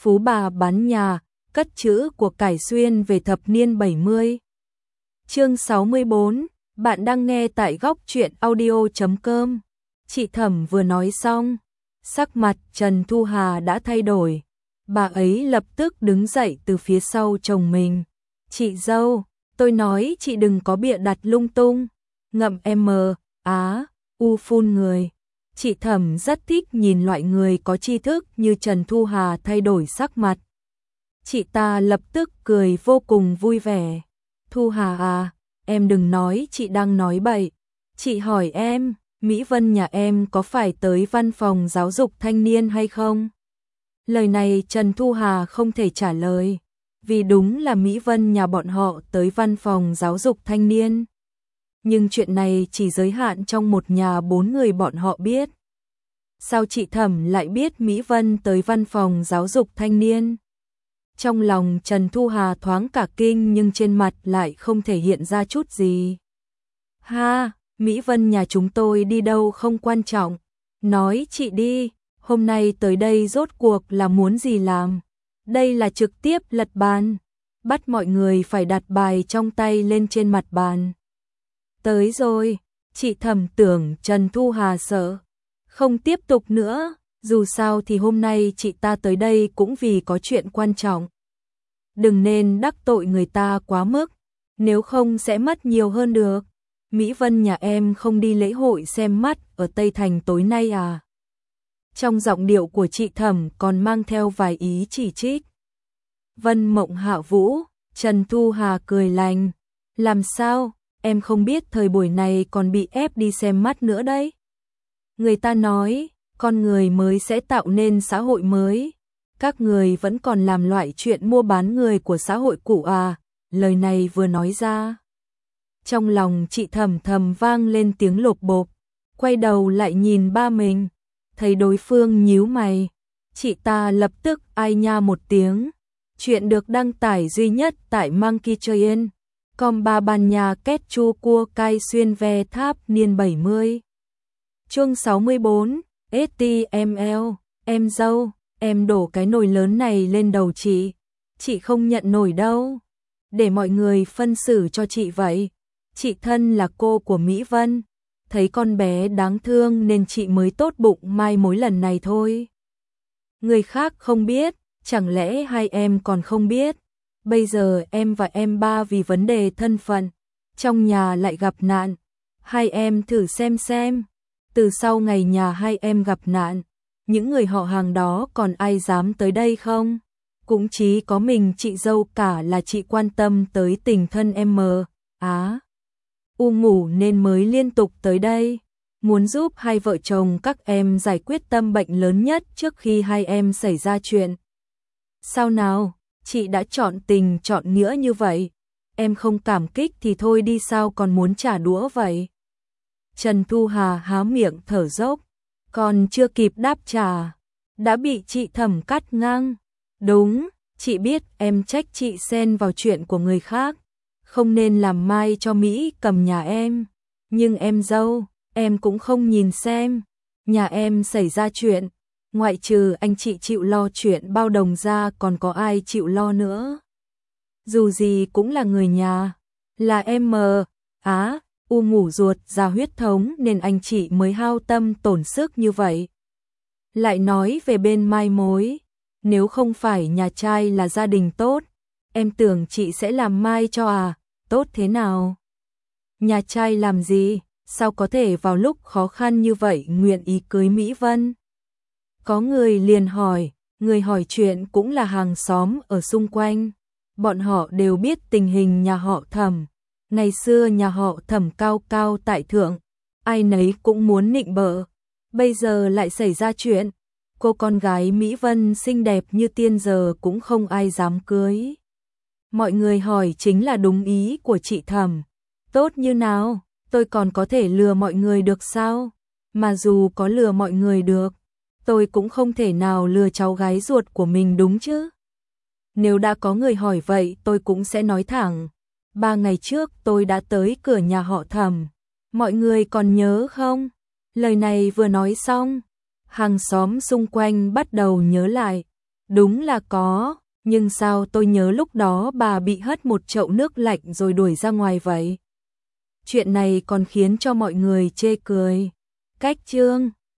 Phú bà bán nhà, cất trữ của cải xuyên về thập niên 70. Chương 64, bạn đang nghe tại góc truyện audio.com. Chị Thẩm vừa nói xong, sắc mặt Trần Thu Hà đã thay đổi. Bà ấy lập tức đứng dậy từ phía sau chồng mình. Chị dâu, tôi nói chị đừng có bịa đặt lung tung. Ngậm phun người. Chị Thẩm rất thích nhìn loại người có tri thức như Trần Thu Hà thay đổi sắc mặt. Chị ta lập tức cười vô cùng vui vẻ. Thu Hà à, em đừng nói chị đang nói bậy. Chị hỏi em, Mỹ Vân nhà em có phải tới văn phòng giáo dục thanh niên hay không? Lời này Trần Thu Hà không thể trả lời, vì đúng là Mỹ Vân nhà bọn họ tới văn phòng giáo dục thanh niên. Nhưng chuyện này chỉ giới hạn trong một nhà 4 người bọn họ biết. Sao chị Thẩm lại biết Mỹ Vân tới văn phòng giáo dục thanh niên? Trong lòng Trần Thu Hà thoáng cả kinh nhưng trên mặt lại không thể hiện ra chút gì. Ha, Mỹ Vân nhà chúng tôi đi đâu không quan trọng. Nói chị đi, hôm nay tới đây rốt cuộc là muốn gì làm? Đây là trực tiếp lật bàn, bắt mọi người phải đặt bài trong tay lên trên mặt bàn. Tới rồi, chị Thẩm tưởng Trần Thu Hà sợ. Không tiếp tục nữa, dù sao thì hôm nay chị ta tới đây cũng vì có chuyện quan trọng. Đừng nên đắc tội người ta quá mức, nếu không sẽ mất nhiều hơn được. Mỹ Vân nhà em không đi lễ hội xem mắt ở Tây Thành tối nay à? Trong giọng điệu của chị Thẩm còn mang theo vài ý chỉ trích. Vân Mộng Hạ Vũ, Trần Thu Hà cười lành. Làm sao, em không biết thời buổi này còn bị ép đi xem mắt nữa đấy. Người ta nói, con người mới sẽ tạo nên xã hội mới. Các người vẫn còn làm loại chuyện mua bán người của xã hội cũ à? Lời này vừa nói ra, trong lòng chị Thẩm thầm vang lên tiếng lột bộp. Quay đầu lại nhìn ba mình, thấy đối phương nhíu mày. Chị ta lập tức ai nha một tiếng. Chuyện được đăng tải duy nhất tại Monkey Train. Com ba bàn nhà két chu cua cai xuyên ve tháp niên 70. Chương 64, STML, em dâu, em đổ cái nồi lớn này lên đầu chị không nhận nổi đâu. Để mọi người phân xử cho chị vậy. Chị thân là cô của Mỹ Vân, thấy con bé đáng thương nên chị mới tốt bụng mai mối lần này thôi. Người khác không biết, chẳng lẽ hai em còn không biết? Bây giờ em và em ba vì vấn đề thân phận, trong nhà lại gặp nạn. Hai em thử xem, từ sau ngày nhà hai em gặp nạn, những người họ hàng đó còn ai dám tới đây không? Cũng chỉ có mình chị dâu cả là chị quan tâm tới tình thân em ngủ nên mới liên tục tới đây. Muốn giúp hai vợ chồng các em giải quyết tâm bệnh lớn nhất trước khi hai em xảy ra chuyện. Sao nào, chị đã chọn tình chọn nghĩa như vậy. Em không cảm kích thì thôi đi, sao còn muốn trả đũa vậy? Trần Thu Hà há miệng thở dốc, còn chưa kịp đáp trả, đã bị chị Thẩm cắt ngang. Đúng, chị biết em trách chị xen vào chuyện của người khác, không nên làm mai cho Mỹ cầm nhà em. Nhưng em dâu, em cũng không nhìn xem, nhà em xảy ra chuyện, ngoại trừ anh chị chịu lo chuyện bao đồng ra còn có ai chịu lo nữa. Dù gì cũng là người nhà, là em ngủ ruột ra huyết thống nên anh chị mới hao tâm tổn sức như vậy. Lại nói về bên mai mối, nếu không phải nhà trai là gia đình tốt, em tưởng chị sẽ làm mai cho à? Tốt thế nào? Nhà trai làm gì? Sao có thể vào lúc khó khăn như vậy nguyện ý cưới Mỹ Vân? Có người liền hỏi, người hỏi chuyện cũng là hàng xóm ở xung quanh. Bọn họ đều biết tình hình nhà họ Thẩm. Ngày xưa nhà họ Thẩm cao cao tại thượng, ai nấy cũng muốn nịnh bợ. Bây giờ lại xảy ra chuyện, cô con gái Mỹ Vân xinh đẹp như tiên giờ cũng không ai dám cưới. Mọi người hỏi chính là đúng ý của chị Thẩm. Tốt như nào, tôi còn có thể lừa mọi người được sao? Mà dù có lừa mọi người được, tôi cũng không thể nào lừa cháu gái ruột của mình đúng chứ? Nếu đã có người hỏi vậy tôi cũng sẽ nói thẳng. 3 ngày trước tôi đã tới cửa nhà họ Thẩm. Mọi người còn nhớ không? Lời này vừa nói xong, hàng xóm xung quanh bắt đầu nhớ lại. Đúng là có, nhưng sao tôi nhớ lúc đó bà bị hất một chậu nước lạnh rồi đuổi ra ngoài vậy? Chuyện này còn khiến cho mọi người chê cười. Cách chương